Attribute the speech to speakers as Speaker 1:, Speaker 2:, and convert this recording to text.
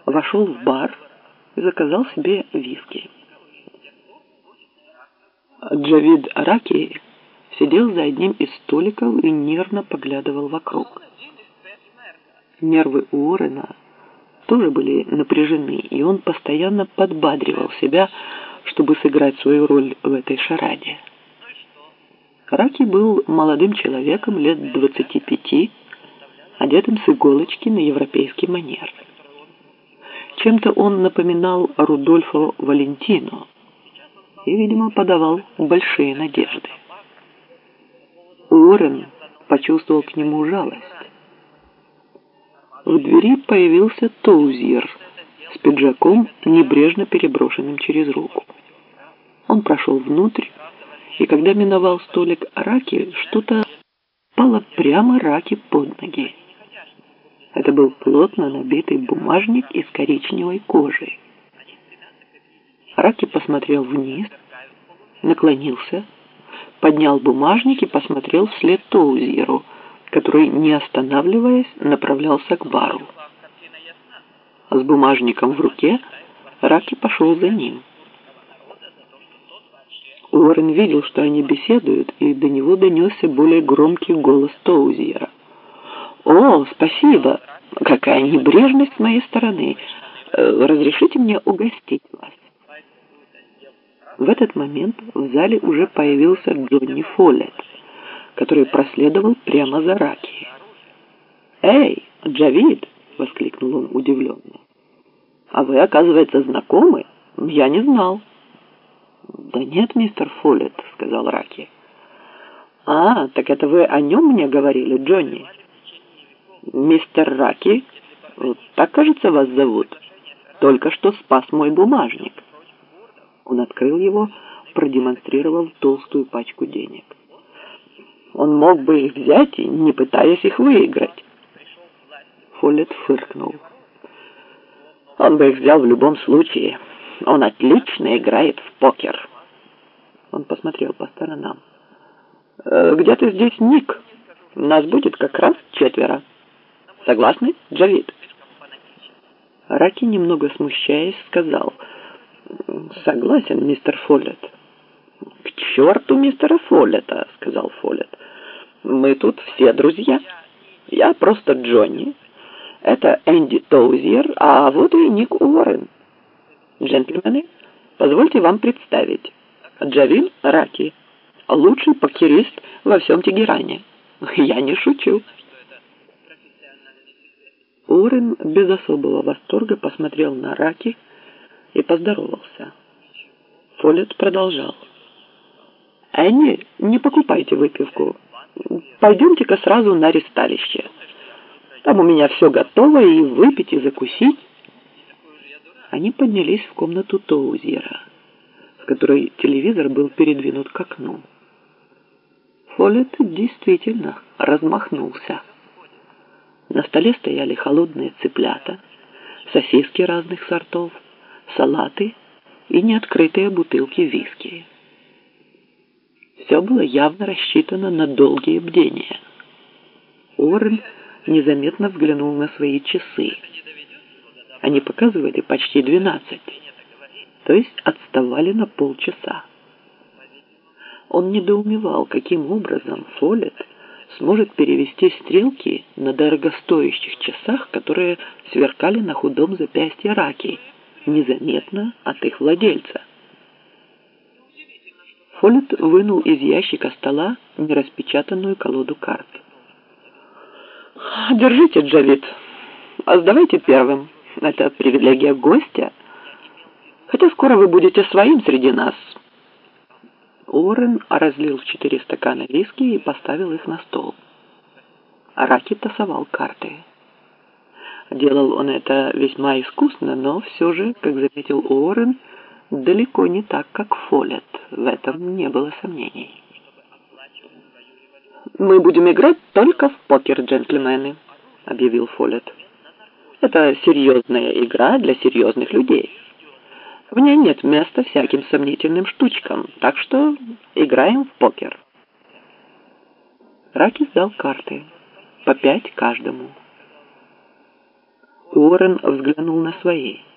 Speaker 1: вошел в бар и заказал себе виски. Джавид Раки сидел за одним из столиков и нервно поглядывал вокруг. Нервы Уоррена тоже были напряжены, и он постоянно подбадривал себя, чтобы сыграть свою роль в этой шараде. Раки был молодым человеком лет 25, одетым с иголочки на европейский манер. Чем-то он напоминал Рудольфо Валентино и, видимо, подавал большие надежды. Уоррен почувствовал к нему жалость. В двери появился Тоузьер с пиджаком, небрежно переброшенным через руку. Он прошел внутрь, и когда миновал столик Раки, что-то пало прямо Раки под ноги. Это был плотно набитый бумажник из коричневой кожи. Раки посмотрел вниз, наклонился, поднял бумажник и посмотрел вслед Тоузьеру, который, не останавливаясь, направлялся к бару. С бумажником в руке Раки пошел за ним. Уоррен видел, что они беседуют, и до него донесся более громкий голос Тоузьера. «О, спасибо! Какая небрежность с моей стороны! Разрешите мне угостить вас?» В этот момент в зале уже появился Джонни Фоллетт, который проследовал прямо за Раки. «Эй, Джавид!» — воскликнул он удивленно. «А вы, оказывается, знакомы? Я не знал». «Да нет, мистер Фоллетт», — сказал Раки. «А, так это вы о нем мне говорили, Джонни?» «Мистер Раки, так, кажется, вас зовут. Только что спас мой бумажник». Он открыл его, продемонстрировав толстую пачку денег. «Он мог бы их взять, не пытаясь их выиграть». Фоллетт фыркнул. «Он бы их взял в любом случае. Он отлично играет в покер». Он посмотрел по сторонам. «Где-то здесь Ник. Нас будет как раз 4. Согласны, Джавид?» Раки, немного смущаясь, сказал: «Согласен, мистер Фоллетт». «К черту мистера Фоллетта», — сказал Фоллетт. «Мы тут все друзья. Я просто Джонни. Это Энди Тоузьер, а вот и Ник Уоррен. Джентльмены, позвольте вам представить. Джавид Раки, лучший покерист во всем Тегеране. Я не шучу». Уоррен без особого восторга посмотрел на Раки и поздоровался. Фоллетт продолжал: «Энни, не покупайте выпивку. Пойдемте-ка сразу на ристалище. Там у меня все готово, и выпить, и закусить». Они поднялись в комнату Тоузьера, в которой телевизор был передвинут к окну. Фоллетт действительно размахнулся. На столе стояли холодные цыплята, сосиски разных сортов, салаты и неоткрытые бутылки виски. Все было явно рассчитано на долгие бдения. Уоррен незаметно взглянул на свои часы. Они показывали почти 12, то есть отставали на полчаса. Он недоумевал, каким образом Фоллетт сможет перевести стрелки на дорогостоящих часах, которые сверкали на худом запястье Раки, незаметно от их владельца. Фоллетт вынул из ящика стола нераспечатанную колоду карт. «Держите, Джавид. Сдавайте первым. Это привилегия гостя. Хотя скоро вы будете своим среди нас». Уоррен разлил 4 стакана виски и поставил их на стол. Раки тасовал карты. Делал он это весьма искусно, но все же, как заметил Уоррен, далеко не так, как Фоллетт. В этом не было сомнений. «Мы будем играть только в покер, джентльмены», — объявил Фоллетт. «Это серьезная игра для серьезных людей. В ней нет места всяким сомнительным штучкам, так что играем в покер». Раки сдал карты, по 5 каждому. Уоррен взглянул на свои.